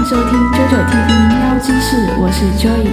收听JoJo TV 喵知识，我是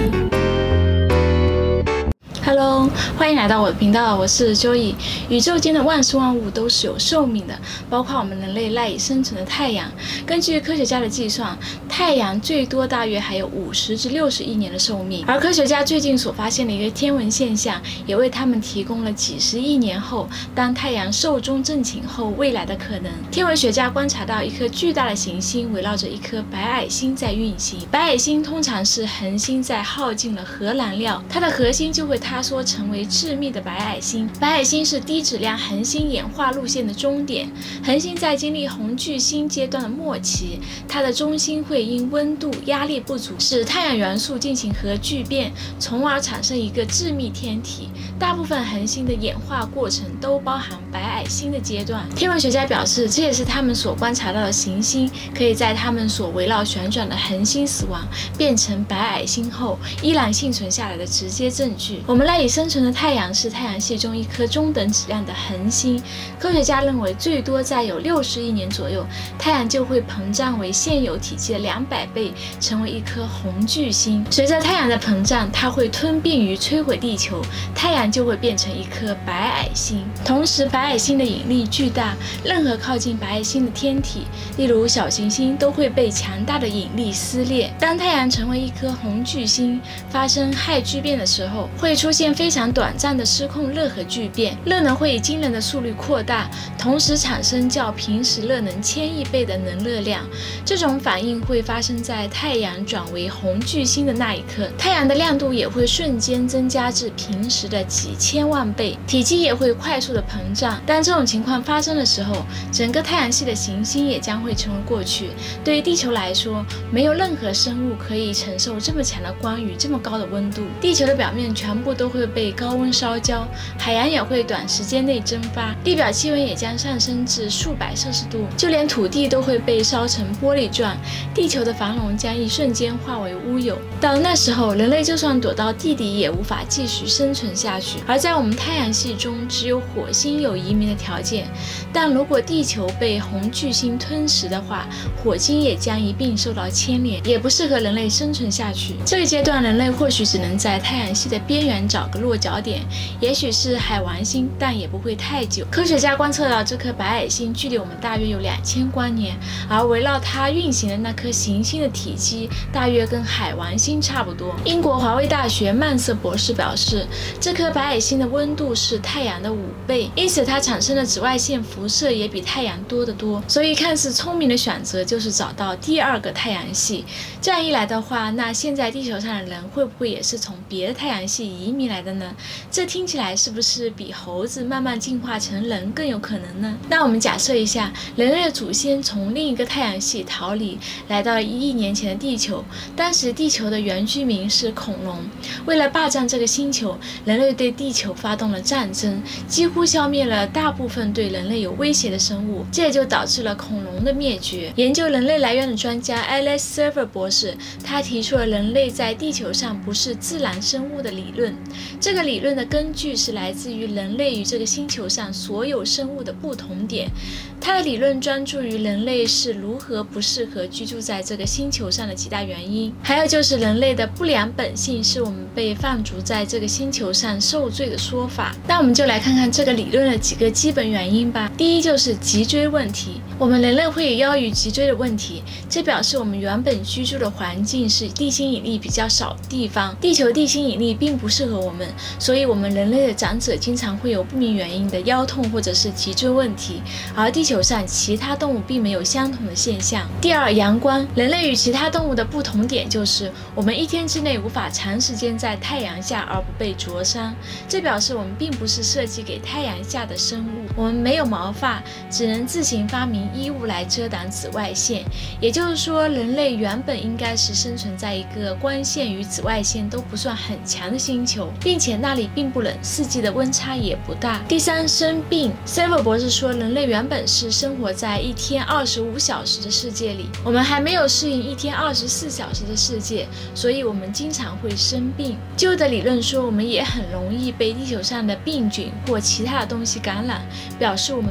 Joy。Hello， 欢迎来到我的频道，我是 Joy。宇宙间的万事万物都是有寿命的，包括我们人类赖以生存的太阳。根据科学家的计算，太阳最多大约还有50至60亿年的寿命。而科学家最近所发现的一个天文现象，也为他们提供了几十亿年后，当太阳寿终正寝后未来的可能。天文学家观察到一颗巨大的行星围绕着一颗白矮星在运行。白矮星通常是恒星在耗尽了核燃料，它的核心就会塌缩成为致密的白矮星。白矮星是低质量恒星演化路线的终点，恒星在经历红巨星阶段的末期，它的中心会因温度、压力不足，使太阳元素进行核聚变，从而产生一个致密天体。大部分恒星的演化过程都包含白矮星的阶段。天文学家表示，这也是他们所观察到的行星可以在他们所围绕旋转的恒星死亡，变成白矮星后依然幸存下来的直接证据。我们赖以生存的太阳是太阳系中一颗中等质量的恒星，科学家认为最多再有60亿年左右，太阳就会膨胀为现有体积的200倍，成为一颗红巨星。随着太阳的膨胀，它会吞并于摧毁地球，太阳就会变成一颗白矮星。同时，白矮星的引力巨大，任何靠近白矮星的天体，例如小行星，都会被强大的引力撕裂。当太阳成为一颗红巨星，发生氦聚变的时候，会出现非常短暂的失控热核聚变，热能会以惊人的速率扩大，同时产生较平时热能1000亿倍的能热量。这种反应会发生在太阳转为红巨星的那一刻，太阳的亮度也会瞬间增加至平时的几千万倍，体积也会快速的膨胀。当这种情况发生的时候，整个太阳系的行星也将会成为过去。对于地球来说，没有任何生物可以承受这么强的光与这么高的温度，地球的表面全部都会被高温烧焦，海洋也会短时间内蒸发，地表气温也将上升至数百摄氏度，就连土地都会被烧成玻璃状，地球的繁荣将一瞬间化为乌有。到那时候，人类就算躲到地底也无法继续生存下去。而在我们太阳系中，只有火星有移民的条件，但如果地球被红巨星吞噬的话，火星也将一并受到牵连，也不适合人类生存下去。这个阶段，人类或许只能在太阳系的边缘找个落脚点，也许是海王星，但也不会太久。科学家观测到这颗白矮星距离我们大约有2000光年，而围绕它运行的那颗行星的体积大约跟海王星差不多。英国华威大学曼瑟博士表示，这颗白矮星的温度是太阳的5倍，因此它产生的紫外线辐射也比太阳多得多。所以看似聪明的选择就是找到第2个太阳系。这样一来的话，那现在地球上的人会不会也是从别的太阳系移民来的呢？这听起来是不是比猴子慢慢进化成人更有可能呢？那我们假设一下，人类的祖先从另一个太阳系逃离，来到1亿年前的地球。当时地球的原居民是恐龙，为了霸占这个星球，人类对地球发动了战争，几乎消灭了大部分对人类有威胁的生物，这也就导致了恐龙的灭绝。研究人类来源的专家 Alex Server 博士，他提出了人类在地球上不是自然生物的理论。这个理论的根据是来自于人类与这个星球上所有生物的不同点。他的理论专注于人类是如何不适合居住在这个星球上的几大原因，还有就是人类的不良本性是我们被放逐在这个星球上受罪的说法。那我们就来看看这个理论的几个基本原因吧。第一就是脊椎问题，我们人类会有腰与脊椎的问题，这表示我们原本居住的环境是地心引力比较少的地方，地球地心引力并不适合我们，所以我们人类的长者经常会有不明原因的腰痛或者是脊椎问题，而地球上其他动物并没有相同的现象。第二，阳光，人类与其他动物的不同点就是我们1天之内无法长时间在太阳下而不被灼伤，这表示我们并不是设计给太阳下的生物，我们没有毛发，只能自行发明衣物来遮挡紫外线。也就是说，人类原本应该是生存在一个光线与紫外线都不算很强的星球，并且那里并不冷，四季的温差也不大。第三，生病。 Server 博士说，人类原本是生活在1天25小时的世界里，我们还没有适应1天24小时的世界，所以我们经常会生病。旧的理论说，我们也很容易被地球上的病菌或其他的东西感染，表示我们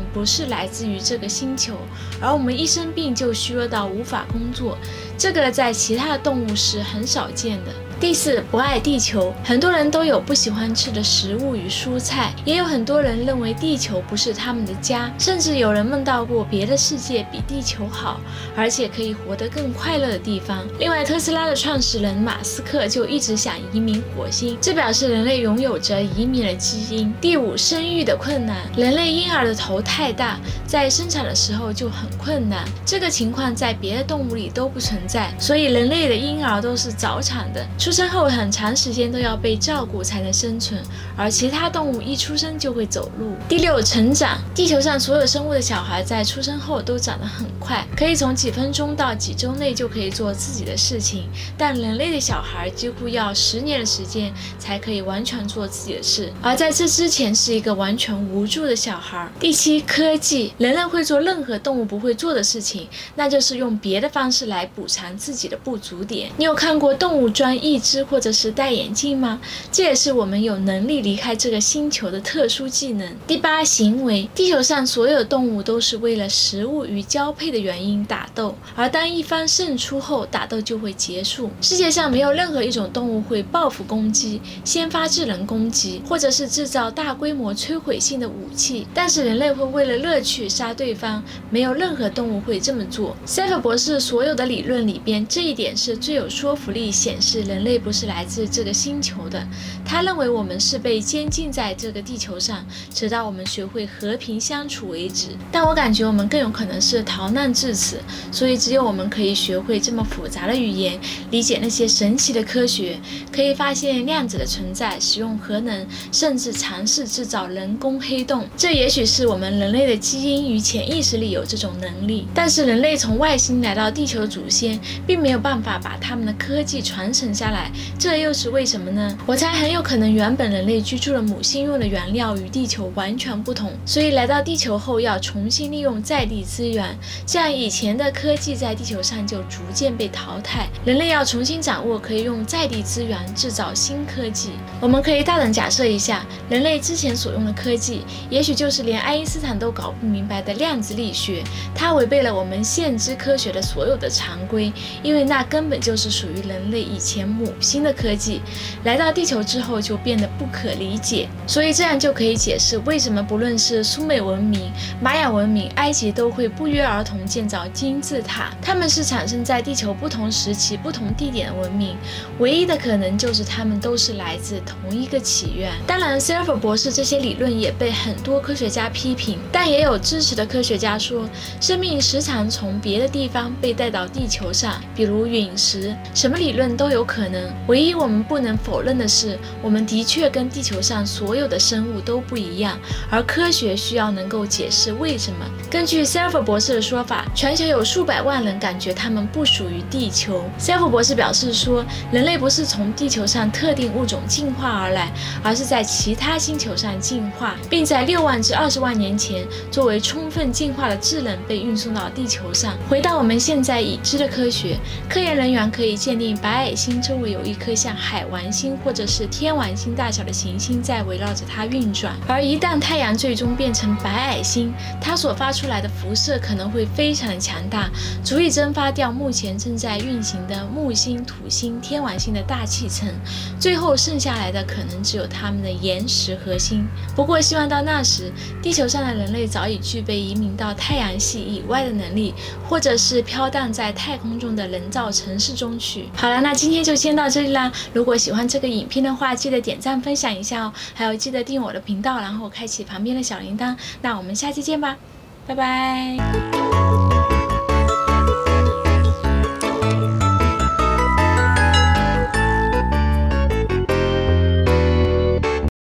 不是来自于这个星球，而我们一生病就虚弱到无法工作，这个在其他的动物是很少见的。第四，不爱地球。很多人都有不喜欢吃的食物与蔬菜，也有很多人认为地球不是他们的家，甚至有人梦到过别的世界比地球好，而且可以活得更快乐的地方。另外，特斯拉的创始人马斯克就一直想移民火星，这表示人类拥有着移民的基因。第五，生育的困难。人类婴儿的头太大，在生产的时候就很困难，这个情况在别的动物里都不存在，所以人类的婴儿都是早产的，出生后很长时间都要被照顾才能生存，而其他动物一出生就会走路。第六，成长。地球上所有生物的小孩在出生后都长得很快，可以从几分钟到几周内就可以做自己的事情，但人类的小孩几乎要10年的时间才可以完全做自己的事，而在这之前是一个完全无助的小孩。第七，科技。人类会做任何动物不会做的事情，那就是用别的方式来补偿自己的不足点。你有看过动物装义肢或者是戴眼镜吗？这也是我们有能力离开这个星球的特殊技能。第八，行为。地球上所有动物都是为了食物与交配的原因打斗，而当一方胜出后，打斗就会结束。世界上没有任何一种动物会报复攻击、先发制人攻击，或者是制造大规模摧毁性的武器，但是人类会为了乐趣杀对方，没有任何动物会这么做。塞弗博士所有的理论里边，这一点是最有说服力，显示人类不是来自这个星球的。他认为我们是被监禁在这个地球上，直到我们学会和平相处为止。但我感觉我们更有可能是逃难至此，所以只有我们可以学会这么复杂的语言，理解那些神奇的科学，可以发现量子的存在，使用核能，甚至尝试制造人工黑洞。这也许是我们人类的基因与潜意识里有这种能力，但是人类从外星来到地球的祖先并没有办法把他们的科技传承下来，这又是为什么呢？我猜很有可能原本人类居住的母星用的原料与地球完全不同，所以来到地球后要重新利用在地资源，这样以前的科技在地球上就逐渐被淘汰，人类要重新掌握可以用在地资源制造新科技。我们可以大胆假设一下，人类之前所用的科技也许就是连爱因斯坦都搞不明白的量子力学，它违背了我们现知科学的所有的常规，因为那根本就是属于人类以前母星的科技，来到地球之后就变得不可理解。所以这样就可以解释为什么不论是苏美文明、玛雅文明、埃及都会不约而同建造金字塔，它们是产生在地球不同时期不同地点的文明，唯一的可能就是它们都是来自同一个起源。当然塞尔弗博士这些理论也被很多科学家批评，但也有支持的科学家说，生命时常从别的地方被带到地球上，比如陨石，什么理论都有可能。唯一我们不能否认的是，我们的确跟地球上所有的生物都不一样，而科学需要能够解释为什么。根据塞尔弗博士的说法，全球有数百万人感觉他们不属于地球。塞尔弗博士表示说，人类不是从地球上特定物种进化而来，而是在其他星球上进化，并在6万至20万年前作为充分进化的智能被运送到地球上。回到我们现在已知的科学，科研人员可以鉴定白矮星周围有一颗像海王星或者是天王星大小的行星在围绕着它运转，而一旦太阳最终变成白矮星，它所发出来的辐射可能会非常的强大，足以蒸发掉目前正在运行的木星、土星、天王星的大气层，最后剩下来的可能只有它们的岩石核心。不过希望到那时，地球上的人类早已具备移民到太阳系以外的能力，或者是飘荡在太空中的人造城市中去。好了，那今天就先到这里啦。如果喜欢这个影片的话，记得点赞分享一下哦，还有记得订阅我的频道，然后开启旁边的小铃铛。那我们下期见吧，拜拜。